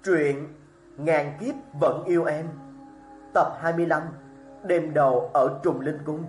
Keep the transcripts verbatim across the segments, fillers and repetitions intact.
Truyện Ngàn Kiếp Vẫn Yêu Em, tập hai mươi lăm, đêm đầu ở Trùng Linh Cung.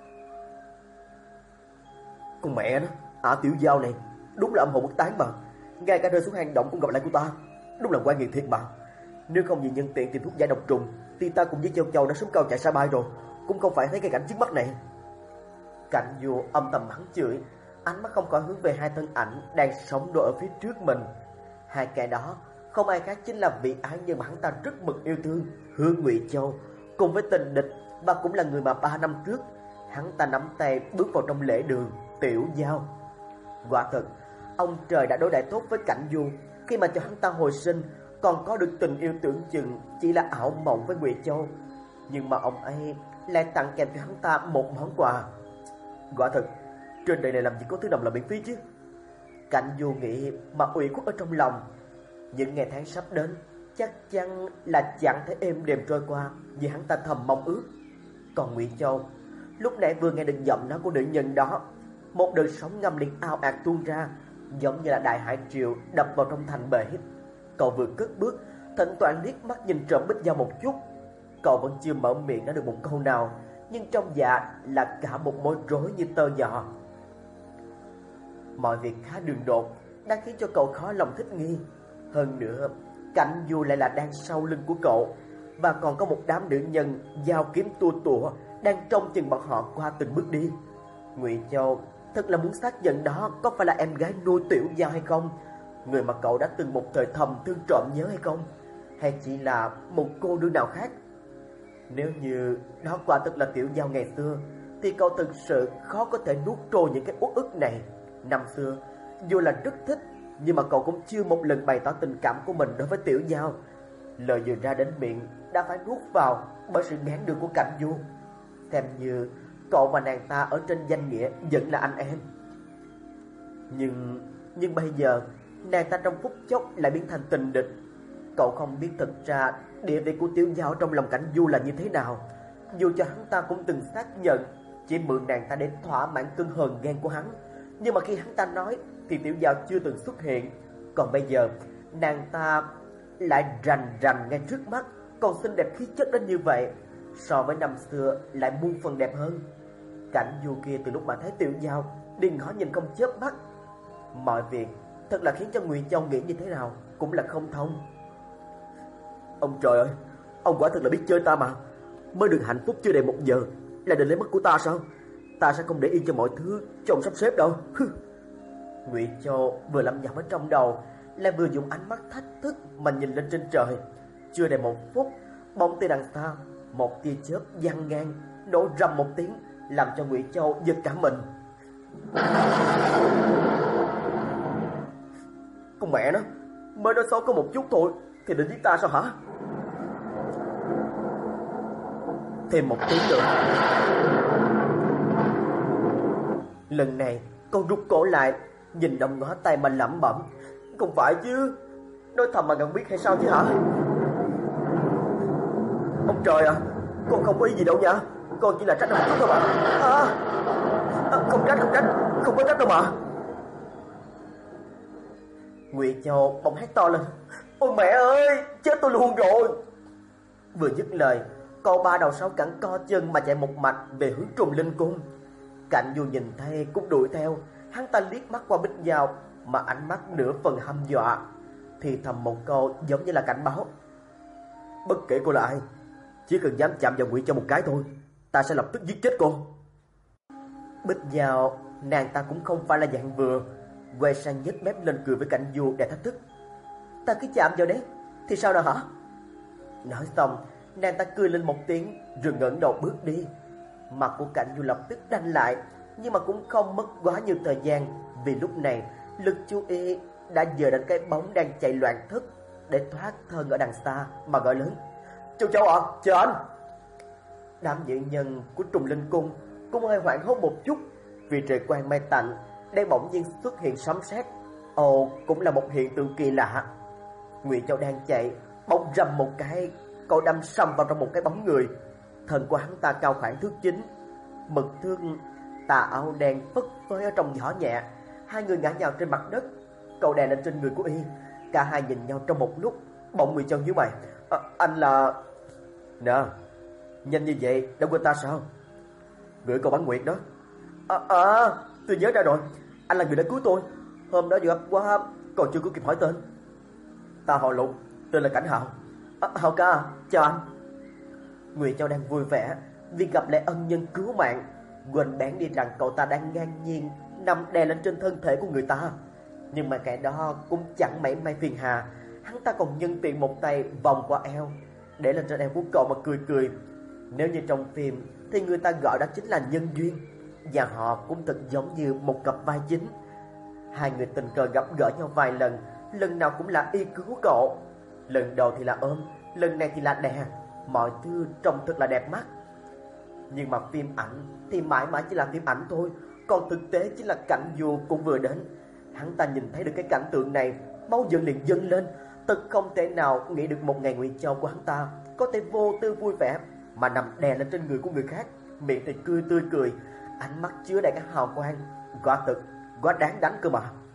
Con mẹ nó, Ả Tiểu Giao này đúng là âm hồn bất tán mà. Ngay cả rơi xuống hang động cũng gặp lại cô ta. Đúng là quan nghiệt thiệt mà. Nếu không vì nhân tiện tìm thuốc giải độc trùng thì ta cùng với Châu Châu đã súng cao chạy xa bay rồi, cũng không phải thấy cái cảnh trước mắt này. Cảnh vô âm thầm mắng chửi, ánh mắt không khỏi hướng về hai thân ảnh đang sống đôi ở phía trước mình. Hai kẻ đó không ai khác chính là vị ái nhân mà hắn ta rất mực yêu thương, Hương Ngụy Châu, cùng với tình địch và cũng là người mà ba năm trước hắn ta nắm tay bước vào trong lễ đường Tiểu Giao. Quả thật, ông trời đã đối đãi tốt với Cảnh Du khi mà cho hắn ta hồi sinh, còn có được tình yêu tưởng chừng chỉ là ảo mộng với Ngụy Châu. Nhưng mà ông ấy lại tặng kèm cho hắn ta một món quà. Quả thật, trên đời này làm gì có thứ nào là miễn phí chứ. Cảnh Du nghĩ mà ủy khuất ở trong lòng. Những ngày tháng sắp đến chắc chắn là chẳng thể êm đềm trôi qua vì hắn ta thầm mong ước. Còn Ngụy Châu lúc nãy vừa nghe được giọng nói của nữ nhân đó, một đợt sóng ngầm liền ao ạt tuôn ra, giống như là đại hải triều đập vào trong thành bể. Cậu vừa cất bước, thỉnh thoảng liếc mắt nhìn trộm Bích Giao một chút. Cậu vẫn chưa mở miệng nói được một câu nào, nhưng trong dạ là cả một mối rối như tơ nhọ. Mọi việc khá đường đột đang khiến cho cậu khó lòng thích nghi. Hơn nữa, Cảnh Du lại là đang sau lưng của cậu, và còn có một đám nữ nhân dao kiếm tua tủa đang trông chừng bọn họ qua từng bước đi. Ngụy Châu thật là muốn xác nhận đó có phải là em gái nuôi Tiểu Giao hay không, người mà cậu đã từng một thời thầm thương trộm nhớ hay không, hay chỉ là một cô đương nào khác. Nếu như đó quả thật là Tiểu Giao ngày xưa thì cậu thực sự khó có thể nuốt trôi những cái uất ức này. Năm xưa dù là rất thích, nhưng mà cậu cũng chưa một lần bày tỏ tình cảm của mình đối với Tiểu Giao. Lời vừa ra đến miệng đã phải nuốt vào bởi sự ngán đường của Cảnh Du. Xem như cậu và nàng ta ở trên danh nghĩa vẫn là anh em. Nhưng nhưng bây giờ nàng ta trong phút chốc lại biến thành tình địch. Cậu không biết thực ra địa vị của Tiểu Giao trong lòng Cảnh Du là như thế nào. Dù cho hắn ta cũng từng xác nhận chỉ mượn nàng ta để thỏa mãn cơn hờn ghen của hắn, nhưng mà khi hắn ta nói thì Tiểu Giao chưa từng xuất hiện. Còn bây giờ nàng ta lại rành rành ngay trước mắt, còn xinh đẹp khí chất đến như vậy, so với năm xưa lại muôn phần đẹp hơn. Cảnh Du kia từ lúc mà thấy Tiểu Giao điên ngó nhìn không chớp mắt. Mọi việc thật là khiến cho Ngụy Châu nghĩ như thế nào cũng là không thông. Ông trời ơi, ông quả thật là biết chơi ta mà. Mới được hạnh phúc chưa đầy một giờ là định lấy mất của ta sao? Ta sẽ không để yên cho mọi thứ cho ông sắp xếp đâu. Ngụy Châu vừa lẩm nhẩm ở trong đầu, lại vừa dùng ánh mắt thách thức mà nhìn lên trên trời. Chưa đầy một phút, bỗng từ đằng xa một tia chớp giăng ngang, nổ rầm một tiếng, làm cho Ngụy Châu giật cả mình. Con mẹ nó, mới nói xấu có một chút thôi thì định giết ta sao hả? Thêm một tiếng nữa. Lần này con rút cổ lại, nhìn đồng ngó tay mà lẩm bẩm. Không phải chứ, nói thầm mà gần biết hay sao chứ hả? Ông trời à, con không có ý gì đâu nha. Con chỉ là trách một chút thôi mà. À, à, không trách, không trách, không có trách đâu mà. Ngụy Châu bỗng hét to lên. Ôi mẹ ơi, chết tôi luôn rồi. Vừa dứt lời, cậu ba đầu sáu cẳng co chân mà chạy một mạch về hướng Trùng Linh Cung. Cảnh Du nhìn thấy cũng đuổi theo. Hắn ta liếc mắt qua Bích Giao mà ánh mắt nửa phần hăm dọa, thì thầm một câu giống như là cảnh báo. Bất kể cô là ai, chỉ cần dám chạm vào Ngụy Châu một cái thôi, ta sẽ lập tức giết chết cô. Bích Giao nàng ta cũng không phải là dạng vừa, quay sang nhếch mép lên cười với Cảnh Du để thách thức. Ta cứ chạm vào đấy thì sao đâu hả? Nói xong, nàng ta cười lên một tiếng rồi ngẩng đầu bước đi. Mặt của Cảnh Du lập tức đanh lại, nhưng mà cũng không mất quá nhiều thời gian, vì lúc này lực chú ý đã dời đến cái bóng đang chạy loạn thất để thoát thân ở đằng xa mà gọi lớn. Châu Châu ạ, à, chờ anh. Đám nữ nhân của Trùng Linh Cung cũng hơi hoảng hốt một chút, vì trời quang mây tạnh đang bỗng nhiên xuất hiện sấm sét. Ồ, cũng là một hiện tượng kỳ lạ. Ngụy Châu đang chạy, bỗng rầm một cái, cậu đâm sầm vào trong một cái bóng người. Thân của hắn ta cao khoảng thước chín, mực thương tà áo đen phất phới ở trong gió nhẹ. Hai người ngã nhào trên mặt đất. Cậu đè lên trên người của y. Cả hai nhìn nhau trong một lúc, Bỗng Ngụy Châu nhíu mày. À, anh là... Nè, nhanh như vậy đã quên ta sao? Người cầu bán nguyệt đó. À, à, tôi nhớ ra rồi. Anh là người đã cứu tôi. Hôm đó vừa gặp quá còn chưa có kịp hỏi tên. Ta họ Lục, tên là Cảnh Hào. À, Hào ca, chào anh. Ngụy Châu đang vui vẻ vì gặp lại ân nhân cứu mạng, quên bén đi rằng cậu ta đang ngang nhiên nằm đè lên trên thân thể của người ta. Nhưng mà kẻ đó cũng chẳng mảy may phiền hà. Hắn ta còn nhân tiện một tay vòng qua eo, để lên trên eo của cậu mà cười cười. Nếu như trong phim thì người ta gọi đó chính là nhân duyên, và họ cũng thật giống như một cặp vai chính. Hai người tình cờ gặp gỡ nhau vài lần, lần nào cũng là y cứu cậu. Lần đầu thì là ôm, lần này thì là đè. Mọi thứ trông thật là đẹp mắt. Nhưng mà phim ảnh thì mãi mãi chỉ là phim ảnh thôi, còn thực tế chính là cảnh dù cũng vừa đến. Hắn ta nhìn thấy được cái cảnh tượng này, máu dần liền dâng lên. Thật không thể nào nghĩ được một ngày Ngụy Châu của hắn ta có thể vô tư vui vẻ mà nằm đè lên trên người của người khác, miệng thì cười tươi cười, ánh mắt chứa đầy các hào quang. Quả thực, quá đáng đánh cơ mà.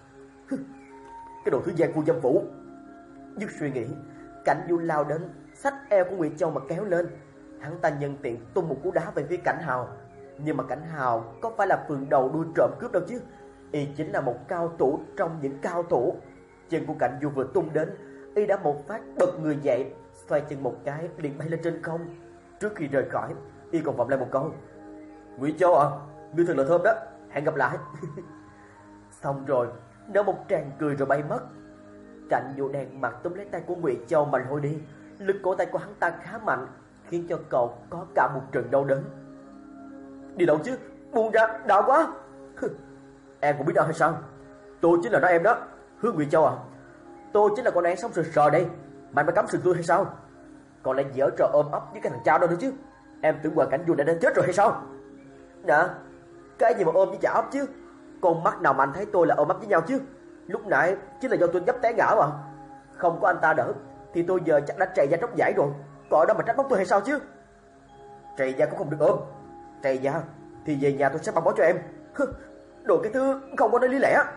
Cái đồ thứ gian phu dâm phủ. Dứt suy nghĩ, Cảnh Du lao đến, xách eo của Ngụy Châu mà kéo lên. Hắn ta nhân tiện tung một cú đá về phía Cảnh Hào. Nhưng mà Cảnh Hào có phải là phường đầu đuôi trộm cướp đâu chứ. Y chính là một cao thủ trong những cao thủ. Chân của Cảnh Du vừa tung đến, y đã một phát bật người dậy, xoay chân một cái liền bay lên trên không. Trước khi rời khỏi, y còn vọng lại một câu: Ngụy Châu à, ngươi thật là thơm đó, hẹn gặp lại. Xong rồi nở một tràng cười rồi bay mất. Cảnh Du đèn mặt túm lấy tay của Ngụy Châu mà lôi đi. Lực cổ tay của hắn ta khá mạnh, khiến cho cậu có cả một trận đau đớn. Đi đâu chứ, buông ra, đau quá. Em cũng biết đau hay sao? Tôi chính là nó em đó, Hứa Ngụy Châu à. Tôi chính là con én sống sờ sờ đây, mà anh phải cắm sừng tôi hay sao? Còn lại dở trò ôm ấp với cái thằng Trao đâu nữa chứ. Em tưởng Hoàng Cảnh Du đã đến chết rồi hay sao? Nè, cái gì mà ôm với chả ấp chứ? Con mắt nào mà anh thấy tôi là ôm ấp với nhau chứ? Lúc nãy chính là do tôi dấp té ngã mà. Không có anh ta đỡ thì tôi giờ chắc đã trầy da tróc giải rồi. Còn ở đó mà trách móc tôi hay sao chứ? Trầy da cũng không được ôm. Trầy da thì về nhà tôi sẽ băng bó cho em. Đồ cái thứ không có nói lý lẽ.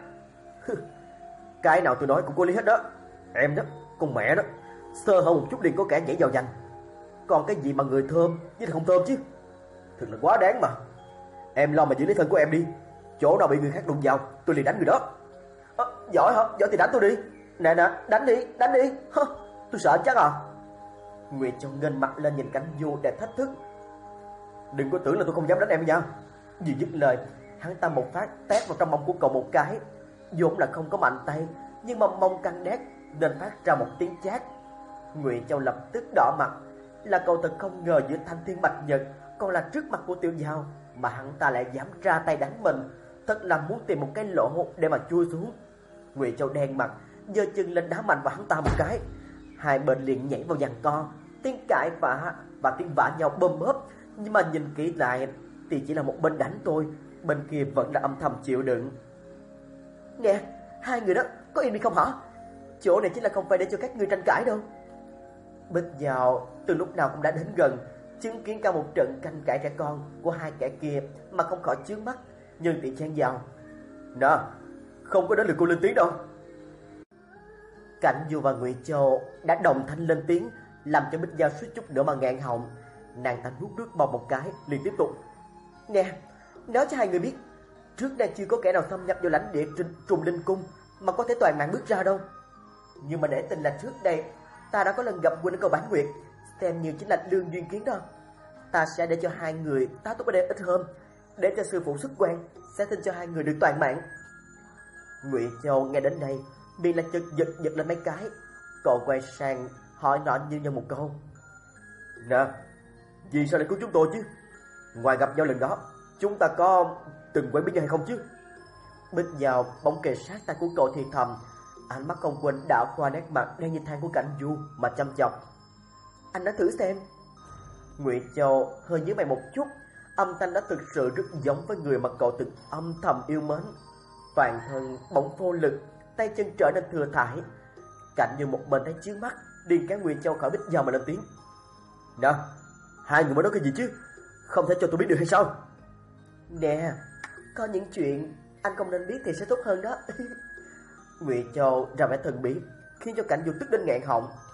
Cái nào tôi nói cũng có lý hết đó. Em đó, con mẹ đó, sơ hở một chút liền có kẻ nhảy vào giành. Còn cái gì mà người thơm với là không thơm chứ? Thật là quá đáng mà. Em lo mà giữ lấy thân của em đi. Chỗ nào bị người khác đụng vào tôi liền đánh người đó. À, giỏi hả? Giỏi thì đánh tôi đi. Nè nè, đánh đi, đánh đi. Hơ, tôi sợ chắc à. Nguyệt Châu ngên mặt lên nhìn Cảnh Du để thách thức. Đừng có tưởng là tôi không dám đánh em nha. Vừa dứt lời, hắn ta một phát tét vào trong mông của cậu một cái. Vốn là không có mạnh tay, nhưng mà mông căng đét nên phát ra một tiếng chát. Ngụy Châu lập tức đỏ mặt. Là cậu thật không ngờ giữa thanh thiên bạch nhật còn là trước mặt của Tiêu Dao mà hắn ta lại dám ra tay đánh mình. Thật là muốn tìm một cái lỗ để mà chui xuống. Ngụy Châu đen mặt, giơ chân lên đá mạnh vào hắn ta một cái. Hai bên liền nhảy vào giằng co, tiếng cãi vã và tiếng vã nhau bơm bớp. Nhưng mà nhìn kỹ lại thì chỉ là một bên đánh thôi, bên kia vẫn là âm thầm chịu đựng. Nè, hai người đó có im đi không hả? Chỗ này chính là không phải để cho các ngươi tranh cãi đâu. Bích Giao từ lúc nào cũng đã đến gần, chứng kiến cả một trận tranh cãi trẻ con của hai kẻ kia mà không khỏi chướng mắt, nhưng tiện chen vào. Nè, không có đến lượt cô lên tiếng đâu. Cảnh Du và Ngụy Châu đã đồng thanh lên tiếng, làm cho Bích Giao suýt chút nữa mà nghẹn họng. Nàng ta nuốt nước bọt một cái, liền tiếp tục. Nè, nói cho hai người biết, trước đây chưa có kẻ nào xâm nhập vào lãnh địa Trùng Linh Cung mà có thể toàn mạng bước ra đâu. Nhưng mà để tình là trước đây ta đã có lần gặp Huynh ở cầu Bán Nguyệt, xem như chính là lương duyên kiến đó. Ta sẽ để cho hai người tá túc ở đây ít hôm, để cho sư phụ xuất quan sẽ tin cho hai người được toàn mạng. Ngụy Châu nghe đến đây, miệng là chợt giật giật lên mấy cái. Cậu quay sang hỏi nhỏ như nhau một câu. Nè, vì sao lại cứu chúng tôi chứ? Ngoài gặp nhau lần đó, chúng ta có từng quen biết nhau hay không chứ? Bích Giao bỗng kề sát tay của cậu thì thầm, ánh mắt không quên đảo qua nét mặt đang nhìn than của Cảnh Du mà chăm chọc. Anh nói thử xem. Ngụy Châu hơi nhíu mày một chút, âm thanh đã thực sự rất giống với người mà cậu từng âm thầm yêu mến. Toàn thân bỗng vô lực, tay chân trở nên thừa thãi. Cảnh như một bên thấy chướng mắt, điên kéo Ngụy Châu khỏi Bích Giao mà lên tiếng. Nè, hai người mới nói cái gì chứ? Không thể cho tôi biết được hay sao? Nè, có những chuyện anh không nên biết thì sẽ tốt hơn đó. Ngụy Châu ra vẻ thần bí, khiến cho Cảnh Du tức đến nghẹn họng.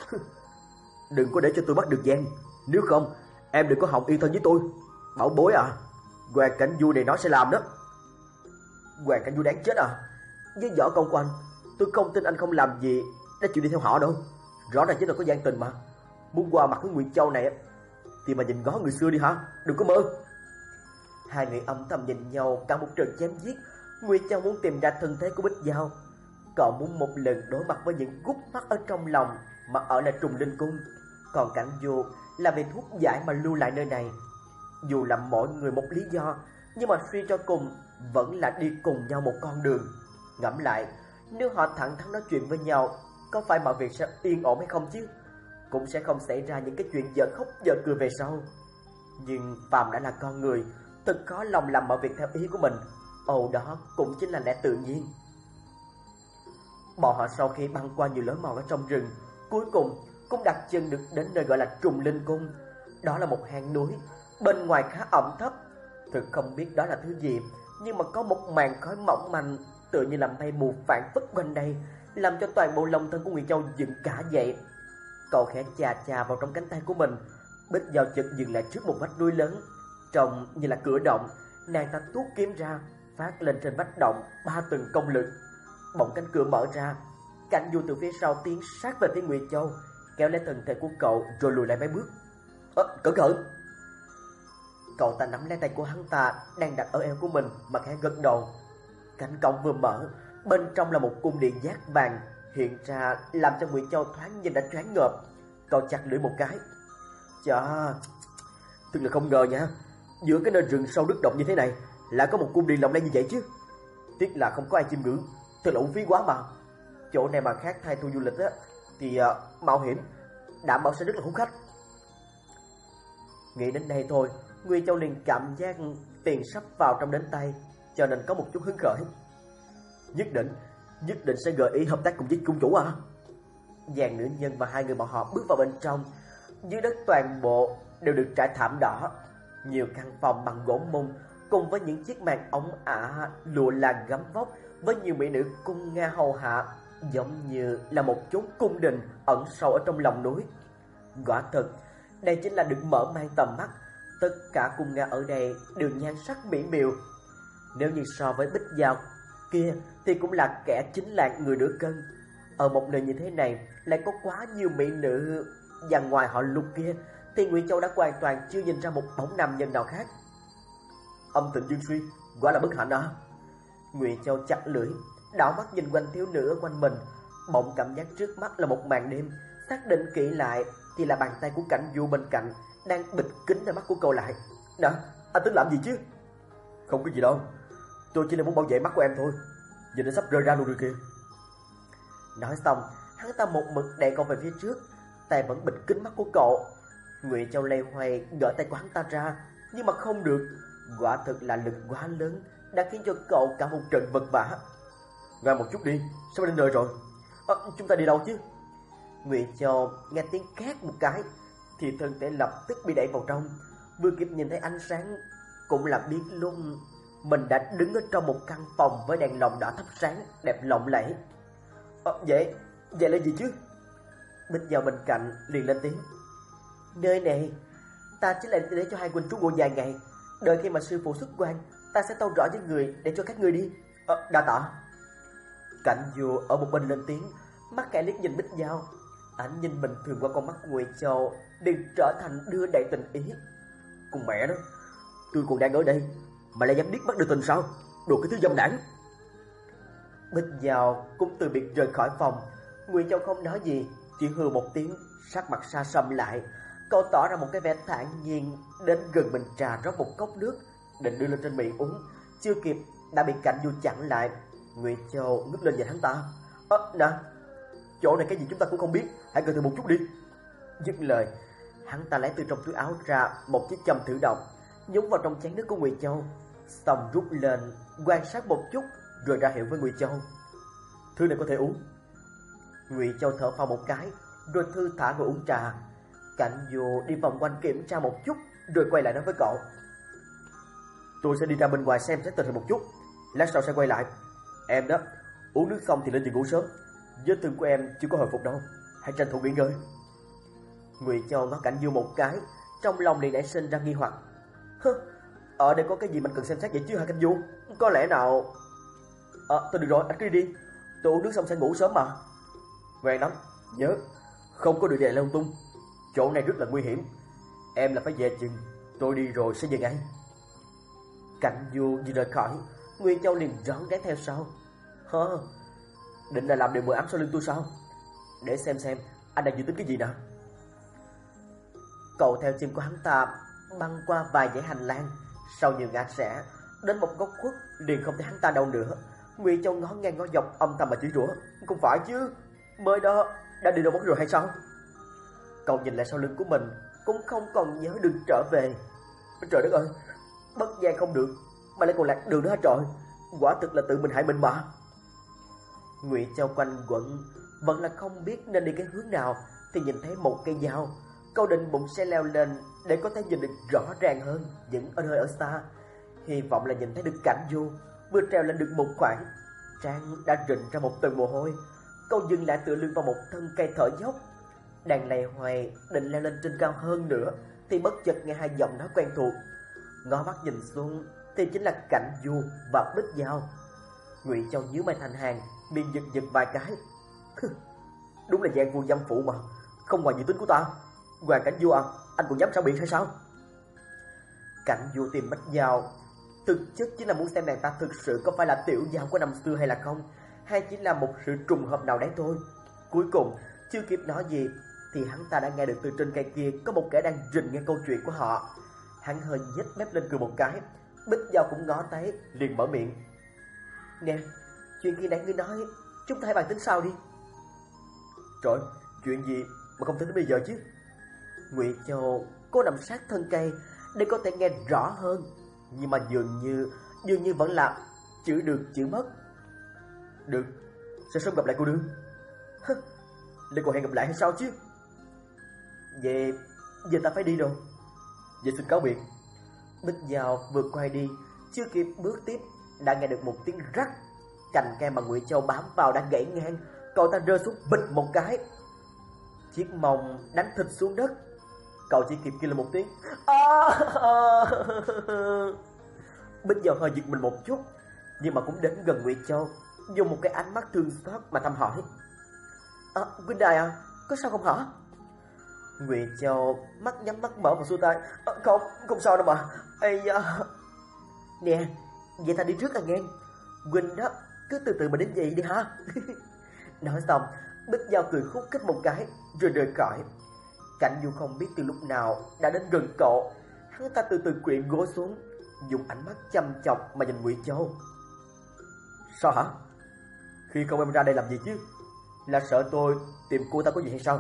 Đừng có để cho tôi bắt được Giang, nếu không em đừng có hòng yên thân với tôi. Bảo bối à, Hoàng Cảnh Du này nó sẽ làm đó. Hoàng Cảnh Du đáng chết à. Với võ công của anh, tôi không tin anh không làm gì để chịu đi theo họ đâu. Rõ ràng chính là có gian tình mà. Muốn qua mặt với Nguyệt Châu này thì mà nhìn ngó người xưa đi hả, đừng có mơ. Hai người âm thầm nhìn nhau cả một trận chém giết. Nguyệt Châu muốn tìm ra thân thế của Bích Giao, còn muốn một lần đối mặt với những gút mắt ở trong lòng mà ở lại Trùng Linh Cung. Còn Cảnh Du là vì thuốc giải mà lưu lại nơi này. Dù là mỗi người một lý do, nhưng mà suy cho cùng vẫn là đi cùng nhau một con đường. Ngẫm lại, nếu họ thẳng thắn nói chuyện với nhau, có phải mọi việc sẽ yên ổn hay không chứ? Cũng sẽ không xảy ra những cái chuyện dở khóc dở cười về sau. Nhưng Phạm đã là con người, thật khó lòng làm mọi việc theo ý của mình. Ồ, đó cũng chính là lẽ tự nhiên. Bọn họ sau khi băng qua nhiều lối mòn ở trong rừng, cuối cùng cũng đặt chân được đến nơi gọi là Trùng Linh Cung. Đó là một hang núi, bên ngoài khá ẩm thấp. Thực không biết đó là thứ gì, nhưng mà có một màn khói mỏng manh tựa như là mây mù phảng phất quanh đây, làm cho toàn bộ lông thân của Nguyệt Châu dựng cả dậy. Cậu khẽ chà chà vào trong cánh tay của mình. Bích Giao chợt dừng lại trước một vách núi lớn, trông như là cửa động. Nàng ta tuốt kiếm ra, phát lên trên vách động ba tầng công lực. Bỗng cánh cửa mở ra, Cảnh Du từ phía sau tiến sát về phía Nguyệt Châu, kéo lấy thân thể của cậu rồi lùi lại mấy bước. Ơ, cẩn thận! Cậu ta nắm lấy tay của hắn ta đang đặt ở eo của mình mà khẽ gật đầu. Cánh cổng vừa mở, bên trong là một cung điện giác vàng hiện ra, làm cho Nguyệt Châu thoáng nhìn đã choáng ngợp. Cậu chặt lưỡi một cái. Chà, thật là không ngờ nha, giữa cái nơi rừng sâu đất động như thế này lại có một cung điện lộng lẫy như vậy chứ. Tiếc là không có ai chiêm ngưỡng, thật là uổng phí quá mà. Chỗ này mà khác thay tour du lịch á thì uh, mạo hiểm, đảm bảo sẽ rất là hút khách. Nghĩ đến đây thôi, Nguyệt Châu liền cảm giác tiền sắp vào trong đến tay, cho nên có một chút hứng khởi. Nhất định, nhất định sẽ gợi ý hợp tác cùng với cung chủ à. Dàn nữ nhân và hai người bọn họ bước vào bên trong. Dưới đất toàn bộ đều được trải thảm đỏ, nhiều căn phòng bằng gỗ mung cùng với những chiếc màn ống ả lụa là gấm vóc với nhiều mỹ nữ cung nga hầu hạ, giống như là một chốn cung đình ẩn sâu ở trong lòng núi. Quả thật, đây chính là được mở mang tầm mắt. Tất cả cung nga ở đây đều nhan sắc mỹ miều. Nếu như so với Bích Giao kia thì cũng là kẻ chính làng người nửa cân. Ở một nơi như thế này lại có quá nhiều mỹ nữ, và ngoài họ Lục kia thì Nguyệt Châu đã hoàn toàn chưa nhìn ra một bóng nam nhân nào khác. Âm tình dương suy, quả là bất hạnh à. Nguyệt Châu chặt lưỡi, đảo mắt nhìn quanh thiếu nữ ở quanh mình, bỗng cảm giác trước mắt là một màn đêm. Xác định kỹ lại thì là bàn tay của Cảnh Du bên cạnh đang bịt kín đôi mắt của cậu lại. Nè, anh tính làm gì chứ? Không có gì đâu, tôi chỉ là muốn bảo vệ mắt của em thôi. Giờ nó sắp rơi ra luôn rồi kìa. Nói xong, hắn ta một mực đẩy cậu về phía trước, tay vẫn bịt kín mắt của cậu. Nguyệt Châu lây hoay gỡ tay của hắn ta ra, nhưng mà không được. Quả thực là lực quá lớn đã khiến cho cậu cả một trận vật vã. Ngoan một chút đi, sắp đến nơi rồi. À, chúng ta đi đâu chứ? Nguyệt Châu nghe tiếng két một cái thì thân thể lập tức bị đẩy vào trong. Vừa kịp nhìn thấy ánh sáng cũng là biết luôn mình đã đứng ở trong một căn phòng với đèn lồng đỏ thắp sáng đẹp lộng lẫy. À, vậy, vậy là gì chứ? Bích Giao bên cạnh liền lên tiếng. Nơi này ta chỉ là để cho hai huynh trú ngụ vài ngày, đợi khi mà sư phụ xuất quan ta sẽ tâu rõ với người để cho các ngươi đi. À, đa tạ. Cảnh Du ở một bên lên tiếng, mắt khẽ liếc nhìn Bích Giao. Ánh nhìn bình thường qua con mắt Nguyệt Châu đều trở thành đưa đầy tình ý. Cùng mẹ đó, tôi còn đang ở đây mà lại dám điếc mắt đưa tình sao? Đồ cái thứ dâm đảng. Bích Giao cũng từ biệt rời khỏi phòng. Nguyệt Châu không nói gì, chỉ hừ một tiếng, sắc mặt xa xăm lại. Cậu tỏ ra một cái vẻ thản nhiên, đến gần bình trà rót một cốc nước định đưa lên trên miệng uống, chưa kịp đã bị Cảnh Du chặn lại. Nguyệt Châu ngước lên nhìn hắn ta. Ơ, nè, chỗ này cái gì chúng ta cũng không biết, hãy cẩn thận một chút đi. Dứt lời, hắn ta lấy từ trong túi áo ra một chiếc châm thử độc, nhúng vào trong chén nước của Nguyệt Châu, xong rút lên quan sát một chút rồi ra hiệu với Nguyệt Châu. Thứ này có thể uống. Nguyệt Châu thở phào một cái rồi thư thả ngồi uống trà. Cảnh Du đi vòng quanh kiểm tra một chút rồi quay lại nói với cậu. Tôi sẽ đi ra bên ngoài xem xét tình hình một chút, lát sau sẽ quay lại. Em đó, uống nước xong thì lên giường ngủ sớm. Vết thương của em chưa có hồi phục đâu, hãy tranh thủ nghỉ ngơi. Ngụy Châu ngó Cảnh Du một cái, trong lòng liền nảy sinh ra nghi hoặc. Hơ, ở đây có cái gì mình cần xem xét vậy chứ hả Cảnh Du? Có lẽ nào... À, thôi được rồi, anh cứ đi. Tôi uống nước xong sẽ ngủ sớm mà. Ngoan lắm, nhớ, không có được chạy lung tung. Chỗ này rất là nguy hiểm. Em là phải về chừng, tôi đi rồi sẽ về ngay. Cảnh Du vừa rời khỏi, Ngụy Châu liền rón rén theo sau. Hơ, định là làm điều mờ ám sau lưng tôi sao? Để xem xem anh đang dự tính cái gì nào. Cậu theo chân của hắn ta băng qua vài dãy hành lang, sau nhiều ngã rẽ đến một góc khuất liền không thấy hắn ta đâu nữa. Ngụy Châu ngó ngang ngó dọc âm thầm mà chửi rủa. Không phải chứ, mới đó đã đi đâu mất rồi hay sao? Cậu nhìn lại sau lưng của mình cũng không còn nhớ đường trở về. Trời đất ơi, bất gian không được mà lại còn lạc đường nữa hả trời? Quả thực là tự mình hại mình mà. Ngụy Châu quanh quẩn vẫn là không biết nên đi cái hướng nào, thì nhìn thấy một cây dao. Cậu định bụng sẽ leo lên để có thể nhìn được rõ ràng hơn những ở nơi ở xa, hy vọng là nhìn thấy được Cảnh Du. Vừa trèo lên được một khoảng, trán đã rịn ra một tầng mồ hôi. Cậu dừng lại tựa lưng vào một thân cây thở dốc, đang lầy hoài định leo lên trên cao hơn nữa, thì bất chợt nghe hai giọng nói quen thuộc. Ngó mắt nhìn xuống thì chính là Cảnh Du và Bích Giao. Ngụy Châu nhíu mày thành hàng, miệng giật giật vài cái. Đúng là dạng vua dâm phụ mà, không ngoài dự tính của ta. Hoàng Cảnh Du à, anh cũng dám sao biệt hay sao? Cảnh Du tìm Bích Giao thực chất chính là muốn xem nàng ta thực sự có phải là Tiểu Giao của năm xưa hay là không, hay chỉ là một sự trùng hợp nào đấy thôi. Cuối cùng chưa kịp nói gì thì hắn ta đã nghe được từ trên cây kia có một kẻ đang rình nghe câu chuyện của họ. Hắn hơi nhếch mép lên cười một cái. Bích Giao cũng ngó thấy liền mở miệng. Nè, chuyện khi nãy ngươi nói, chúng ta hãy bàn tính sau đi. Trời, chuyện gì mà không tính đến bây giờ chứ? Ngụy Châu cố nằm sát thân cây để có thể nghe rõ hơn, nhưng mà dường như dường như vẫn là chữ được chữ mất. Được, sẽ sớm gặp lại cô đương. Để còn hẹn gặp lại hay sao chứ? Vậy giờ ta phải đi rồi. Vậy xin cáo biệt. Bích Giao vừa quay đi, chưa kịp bước tiếp đã nghe được một tiếng rắc. Cành cây mà Ngụy Châu bám vào đã gãy ngang, cậu ta rơi xuống bịch một cái, chiếc mông đánh thịt xuống đất. Cậu chỉ kịp kêu lên một tiếng à, à. Bích Giao hơi giật mình một chút, nhưng mà cũng đến gần Ngụy Châu, dùng một cái ánh mắt thương xót mà thăm hỏi. À, huynh đài à, có sao không hả? Ngụy Châu mắt nhắm mắt mở và xua tay. À, không, không sao đâu mà. Ây da. Nè, vậy ta đi trước à nghe. Huynh đó, cứ từ từ mà đến vậy đi hả? Nói xong, Bích Giao cười khúc khích một cái rồi rời khỏi. Cảnh Du không biết từ lúc nào đã đến gần cậu. Hắn ta từ từ quỵ gối xuống, dùng ánh mắt chăm chọc mà nhìn Ngụy Châu. Sao hả? Khi không em ra đây làm gì chứ? Là sợ tôi tìm cô ta có gì hay sao?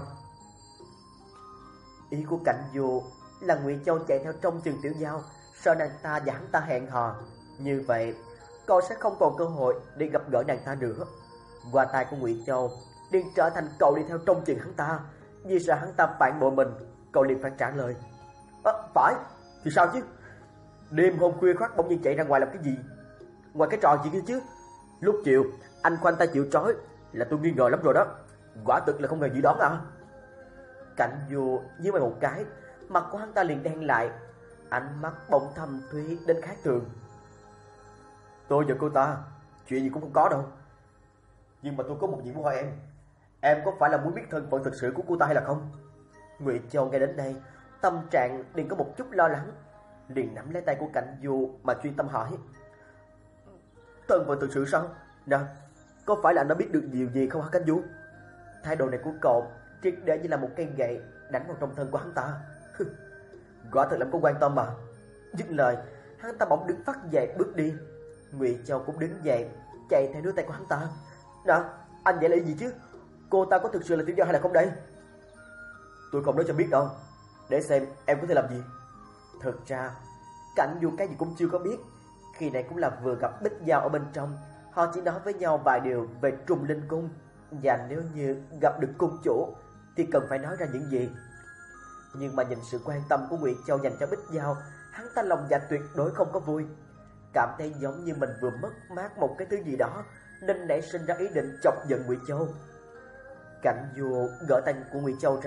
Ý của Cảnh Du là Ngụy Châu chạy theo trong chừng Tiểu Giao, sợ nàng ta và hắn ta hẹn hò. Như vậy cậu sẽ không còn cơ hội để gặp gỡ nàng ta nữa. Qua tay của Ngụy Châu liền trở thành cậu đi theo trong chừng hắn ta. Vì sợ hắn ta phản bội mình, cậu liền phải trả lời. À, phải, thì sao chứ? Đêm hôm khuya khoắt bỗng nhiên chạy ra ngoài làm cái gì? Ngoài cái trò gì kia chứ? Lúc chiều anh khoanh tay chịu trói là tôi nghi ngờ lắm rồi đó. Quả thực là không hề dự đoán à? Cảnh Du với mày một cái, mặt của hắn ta liền đen lại, ánh mắt bỗng thâm thúy đến khác thường. Tôi và cô ta chuyện gì cũng không có đâu, nhưng mà tôi có một chuyện muốn hỏi em. Em có phải là muốn biết thân phận thực sự của cô ta hay là không? Ngụy Châu nghe đến đây, tâm trạng liền có một chút lo lắng, liền nắm lấy tay của Cảnh Du mà chuyên tâm hỏi. Thân phận thực sự sao? Nè, có phải là anh đã biết được điều gì không hả Cảnh Du? Thái độ này của cậu triệt để như là một cây gậy đánh vào trong thân của hắn ta. Quả thật là có quan tâm mà. Dứt lời, hắn ta bỗng đứng phát dậy bước đi. Ngụy Châu cũng đứng dậy, chạy theo đứa tay của hắn ta. Nè, anh vậy là gì chứ? Cô ta có thực sự là Tiểu Giao hay là không đây? Tôi không nói cho biết đâu, để xem em có thể làm gì. Thực ra Cảnh Du cái gì cũng chưa có biết. Khi này cũng là vừa gặp Bích Giao ở bên trong, họ chỉ nói với nhau vài điều về Trùng Linh Cung, và nếu như gặp được cung chủ thì cần phải nói ra những gì. Nhưng mà nhìn sự quan tâm của Ngụy Châu dành cho Bích Giao, hắn ta lòng dạ tuyệt đối không có vui, cảm thấy giống như mình vừa mất mát một cái thứ gì đó, nên nảy sinh ra ý định chọc giận Ngụy Châu. Cảnh Du gỡ tay của Ngụy Châu ra,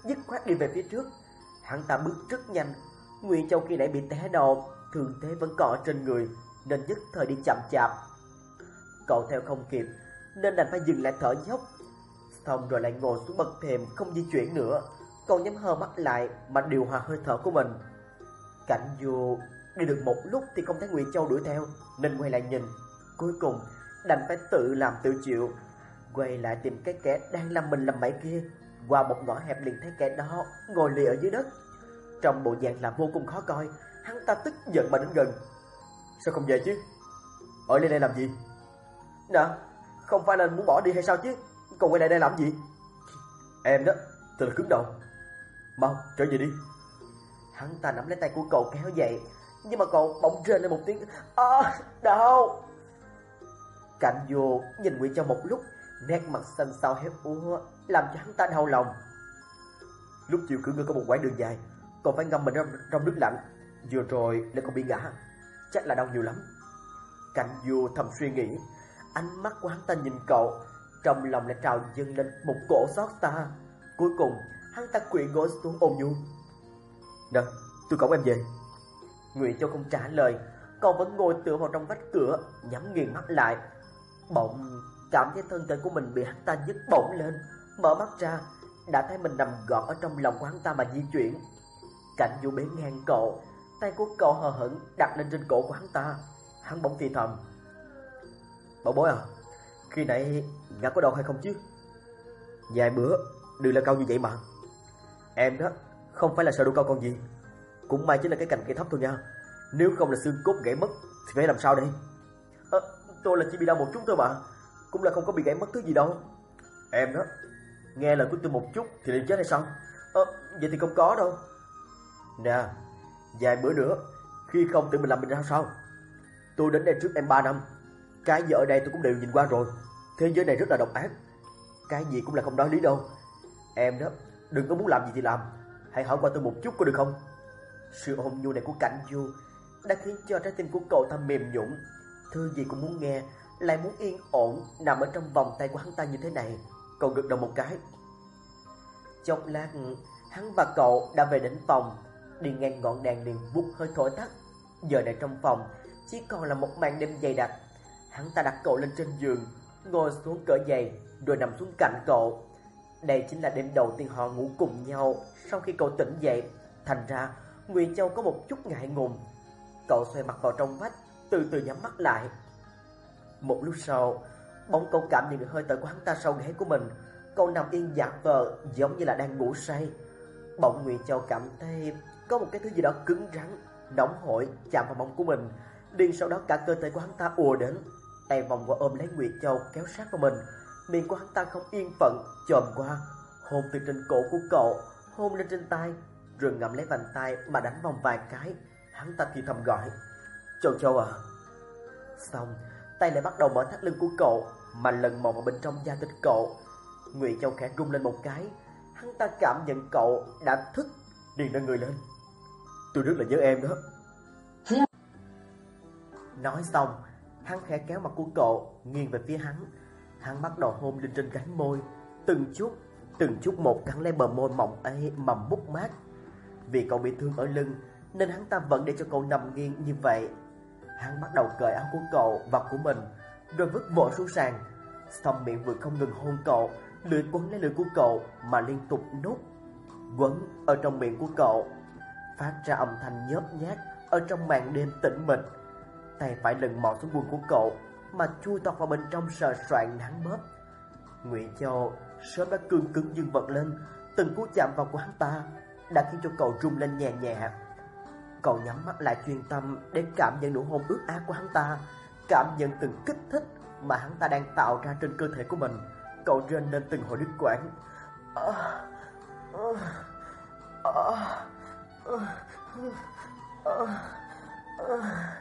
dứt khoát đi về phía trước. Hắn ta bước rất nhanh. Ngụy Châu khi nãy bị té đầu, thương thế vẫn còn ở trên người nên nhất thời đi chậm chạp. Cậu theo không kịp nên đành phải dừng lại thở dốc, xong rồi lại ngồi xuống bậc thềm không di chuyển nữa. Cậu nhắm hờ mắt lại mà điều hòa hơi thở của mình. Cảnh Du đi được một lúc thì không thấy Ngụy Châu đuổi theo nên quay lại nhìn. Cuối cùng đành phải tự làm tự chịu, quay lại tìm cái kẻ đang làm mình làm bậy kia. Qua một ngõ hẹp liền thấy kẻ đó ngồi lì ở dưới đất, trong bộ dạng là vô cùng khó coi. Hắn ta tức giận mà đến gần. Sao không về chứ? Ở đây đây làm gì? Nè, không phải là muốn bỏ đi hay sao chứ? Còn quay lại đây làm gì? Em đó, thật là cứng đầu. Mau, trở về đi. Hắn ta nắm lấy tay của cậu kéo dậy, nhưng mà cậu bỗng rên lên một tiếng. À, đau. Cảnh vô nhìn Ngụy Châu một lúc, nét mặt xanh xao héo úa, làm cho hắn ta đau lòng. Lúc chiều cưỡi ngựa có một quãng đường dài, còn phải ngâm mình trong, trong nước lạnh, vừa rồi lại còn bị ngã, chắc là đau nhiều lắm. Cảnh vô thầm suy nghĩ. Ánh mắt của hắn ta nhìn cậu, trong lòng lại trào dâng lên một cỗ xót xa. Cuối cùng hắn ta quỳ gối xuống ôm nhu. Nè, tôi cõng em về. Ngụy Châu không trả lời, còn vẫn ngồi tựa vào trong vách cửa, nhắm nghiền mắt lại. Bỗng cảm thấy thân thể của mình bị hắn ta nhấc bổng lên, mở mắt ra đã thấy mình nằm gọn ở trong lòng của hắn ta mà di chuyển. Cảnh Du bế ngang cậu, tay của cậu hờ hững đặt lên trên cổ của hắn ta. Hắn bỗng thì thầm. Bảo bối à, khi nãy ngã có đau hay không chứ? Vài bữa đừng là cao như vậy mà. Em đó không phải là sợ độ cao còn gì. Cũng may chỉ là cái cành cây thấp thôi nha. Nếu không là xương cốt gãy mất thì phải làm sao đây? À, tôi là chỉ bị đau một chút thôi mà, cũng là không có bị gãy mất thứ gì đâu. Em đó nghe lời của tôi một chút thì liền chết hay sao? À, vậy thì không có đâu. Nè, vài bữa nữa khi không tự mình làm mình ra sao? Tôi đến đây trước em ba năm, cái gì ở đây tôi cũng đều nhìn qua rồi. Thế giới này rất là độc ác, cái gì cũng là không nói lý đâu. Em đó đừng có muốn làm gì thì làm, hãy hỏi qua tôi một chút có được không? Sự ôn nhu này của Cảnh Du đã khiến cho trái tim của cậu ta mềm nhũn. Thứ gì cũng muốn nghe, lại muốn yên ổn nằm ở trong vòng tay của hắn ta như thế này. Cậu gật đầu một cái. Chốc lát hắn và cậu đã về đến phòng. Đi ngang ngọn đèn liền vút hơi thổi tắt. Giờ này trong phòng chỉ còn là một màn đêm dày đặc. Hắn ta đặt cậu lên trên giường, ngồi xuống cởi giày rồi nằm xuống cạnh cậu. Đây chính là đêm đầu tiên họ ngủ cùng nhau sau khi cậu tỉnh dậy. Thành ra Ngụy Châu có một chút ngại ngùng. Cậu xoay mặt vào trong vách, từ từ nhắm mắt lại. Một lúc sau, bỗng cậu cảm nhận được hơi thở của hắn ta sau gáy của mình. Cậu nằm yên giả vờ giống như là đang ngủ say. Bỗng Ngụy Châu cảm thấy có một cái thứ gì đó cứng rắn, nóng hổi chạm vào mông của mình. Liền sau đó cả cơ thể của hắn ta ùa đến, tay vòng qua ôm lấy Ngụy Châu kéo sát vào mình. Miệng của hắn ta không yên phận chồm qua, hôn từ trên cổ của cậu, hôn lên trên tai, rồi ngậm lấy vành tai mà đánh vòng vài cái. Hắn ta thì thầm gọi, Châu Châu à. Xong tay lại bắt đầu mở thắt lưng của cậu mà lần mò vào bên trong da thịt cậu. Ngụy Châu khẽ rung lên một cái. Hắn ta cảm nhận cậu đã thức, liền nâng người lên. Tôi rất là nhớ em đó. Nói xong, hắn khẽ kéo mặt của cậu nghiêng về phía hắn. Hắn bắt đầu hôn lên trên cánh môi, từng chút, từng chút một cắn lấy bờ môi mỏng ấy mà mút mát. Vì cậu bị thương ở lưng nên hắn ta vẫn để cho cậu nằm nghiêng như vậy. Hắn bắt đầu cởi áo của cậu và của mình, rồi vứt vội xuống sàn. Xong miệng vừa không ngừng hôn cậu, lưỡi quấn lấy lưỡi của cậu mà liên tục nút. Quấn ở trong miệng của cậu, phát ra âm thanh nhớp nhát ở trong màn đêm tĩnh mịch. Tay phải lần mò xuống quần của cậu mà chui tọt vào bên trong sờ soạng nắng bóp. Ngụy Châu sớm đã cương cứng dương vật lên, từng cú chạm vào của hắn ta đã khiến cho cậu rung lên nhẹ nhẹ. Cậu nhắm mắt lại chuyên tâm để cảm nhận nụ hôn ướt át của hắn ta, cảm nhận từng kích thích mà hắn ta đang tạo ra trên cơ thể của mình. Cậu rên lên từng hồi đứt quãng. À, à, à, à, à.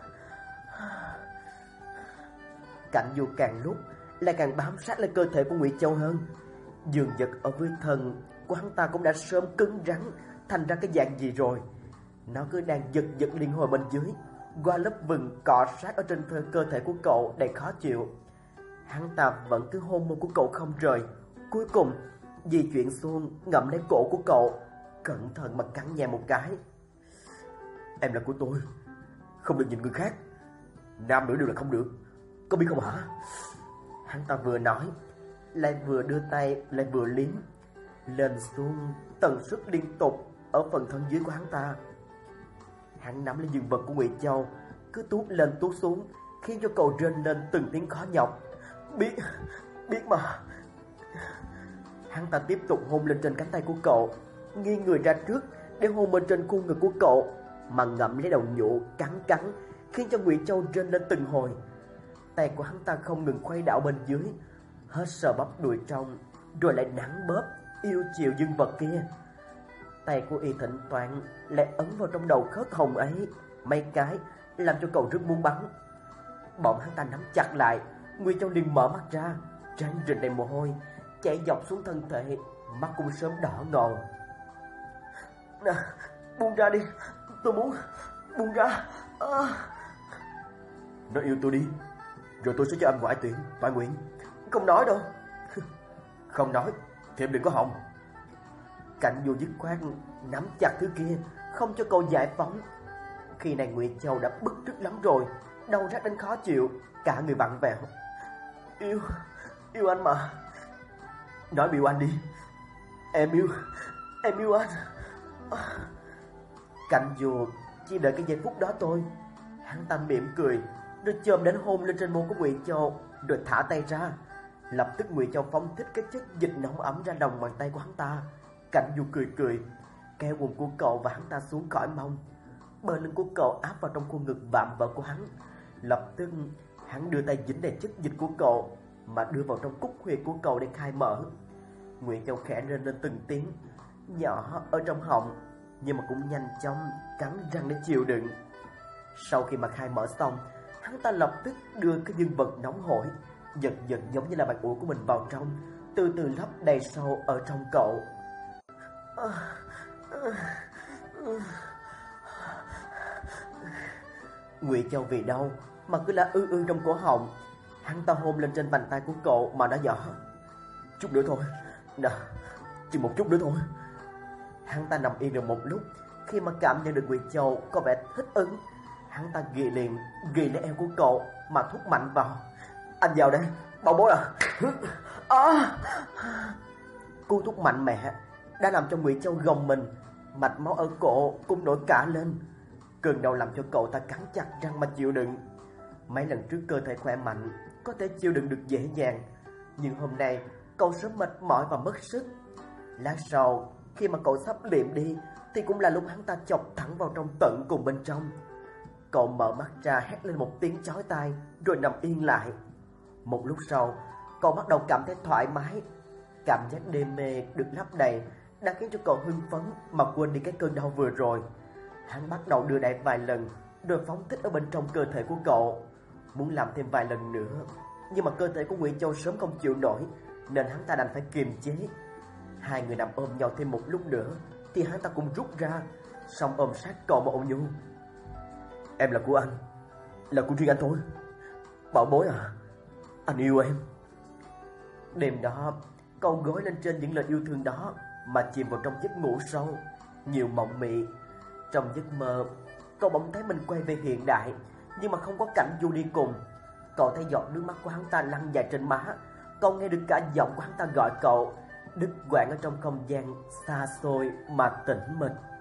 Cảnh Du càng lúc lại càng bám sát lên cơ thể của Ngụy Châu hơn. Dường vật ở với thân của hắn ta cũng đã sớm cứng rắn thành ra cái dạng gì rồi. Nó cứ đang giật giật liên hồi bên dưới, qua lớp vừng cọ sát ở trên cơ thể của cậu đầy khó chịu. Hắn ta vẫn cứ hôn môi của cậu không rời. Cuối cùng di chuyển xuống ngậm lấy cổ của cậu, cẩn thận mà cắn nhẹ một cái. Em là của tôi, không được nhìn người khác. Nam nữ đều là không được, có biết không hả? Hắn ta vừa nói, lại vừa đưa tay, lại vừa liếm lên xuống tần suất liên tục ở phần thân dưới của hắn ta. Hắn nắm lấy dương vật của Ngụy Châu, cứ tuốt lên tuốt xuống, khiến cho cậu rên lên từng tiếng khó nhọc. Biết, biết mà. Hắn ta tiếp tục hôn lên trên cánh tay của cậu, nghiêng người ra trước để hôn bên trên khuôn ngực của cậu, mà ngậm lấy đầu nhũ cắn cắn, khiến cho Ngụy Châu rên lên từng hồi. Tay của hắn ta không ngừng khuấy đảo bên dưới, hết sờ bắp đùi trong, rồi lại nắn bóp yêu chiều dương vật kia. Tay của y thỉnh thoảng lại ấn vào trong đầu khớt hồng ấy mấy cái, làm cho cậu rất muốn bắn. Bọn hắn ta nắm chặt lại, Ngụy Châu liền mở mắt ra, trán rình đầy mồ hôi, chảy dọc xuống thân thể, mắt cũng sớm đỏ ngầu. Nè, buông ra đi, tôi muốn, buông ra. À. Nói yêu tôi đi, rồi tôi sẽ cho anh ngoại tuyển, ngoại nguyện. Không nói đâu. Không nói thì em đừng có hòng. Cảnh Vô dứt khoát nắm chặt thứ kia, không cho cậu giải phóng. Khi này Ngụy Châu đã bức rứt lắm rồi, đầu rát đến khó chịu, cả người vặn vẹo. Yêu, yêu anh mà. Nói biểu anh đi. Em yêu, em yêu anh. Cảnh Vô chỉ đợi cái giây phút đó thôi. Hắn ta mỉm cười, rồi chồm đến hôn lên trên môi của Ngụy Châu, rồi thả tay ra. Lập tức Ngụy Châu phóng thích cái chất dịch nóng ấm ra lòng bàn tay của hắn ta. Cảnh Du cười cười, kéo quần của cậu và hắn ta xuống khỏi mông. Bờ lưng của cậu áp vào trong khuôn ngực vạm vỡ của hắn. Lập tức hắn đưa tay dính đầy chất dịch của cậu, mà đưa vào trong cúc huyệt của cậu để khai mở. Ngụy Châu khẽ rên lên từng tiếng nhỏ ở trong họng, nhưng mà cũng nhanh chóng cắn răng để chịu đựng. Sau khi mà khai mở xong, hắn ta lập tức đưa cái dương vật nóng hổi, giật giật giống như là bàn ủi của mình vào trong, từ từ lấp đầy sâu ở trong cậu. Ngụy Châu vì đau mà cứ là ư ư trong cổ họng. Hắn ta hôn lên trên bàn tay của cậu mà nói nhỏ: Chút nữa thôi, nè, chỉ một chút nữa thôi. Hắn ta nằm yên được một lúc, khi mà cảm nhận được Ngụy Châu có vẻ thích ứng, hắn ta ghi liền ghi lấy eo của cậu mà thúc mạnh vào. Anh vào đây, bảo bối à. À. Cú thúc mạnh mẽ đã làm cho Ngụy Châu gồng mình, mạch máu ở cổ cũng nổi cả lên. Cơn đau làm cho cậu ta cắn chặt răng mà chịu đựng. Mấy lần trước cơ thể khỏe mạnh, có thể chịu đựng được dễ dàng, nhưng hôm nay cậu sớm mệt mỏi và mất sức. Lát sau, khi mà cậu sắp liệm đi, thì cũng là lúc hắn ta chọc thẳng vào trong tận cùng bên trong. Cậu mở mắt ra hét lên một tiếng chói tai, rồi nằm yên lại. Một lúc sau, cậu bắt đầu cảm thấy thoải mái. Cảm giác đê mê được lấp đầy đã khiến cho cậu hưng phấn mà quên đi cái cơn đau vừa rồi. Hắn bắt đầu đưa đẩy vài lần, rồi phóng thích ở bên trong cơ thể của cậu, muốn làm thêm vài lần nữa. Nhưng mà cơ thể của Ngụy Châu sớm không chịu nổi, nên hắn ta đành phải kiềm chế. Hai người nằm ôm nhau thêm một lúc nữa, thì hắn ta cũng rút ra, xong ôm sát cậu mà ôm nhu. Em là của anh, là của riêng anh thôi. Bảo bối à, anh yêu em. Đêm đó, cậu gối lên trên những lời yêu thương đó mà chìm vào trong giấc ngủ sâu, nhiều mộng mị. Trong giấc mơ, cậu bỗng thấy mình quay về hiện đại, nhưng mà không có Cảnh Du đi cùng. Cậu thấy giọt nước mắt của hắn ta lăn dài trên má. Cậu nghe được cả giọng của hắn ta gọi cậu, đứt quãng ở trong không gian xa xôi mà tĩnh mịch.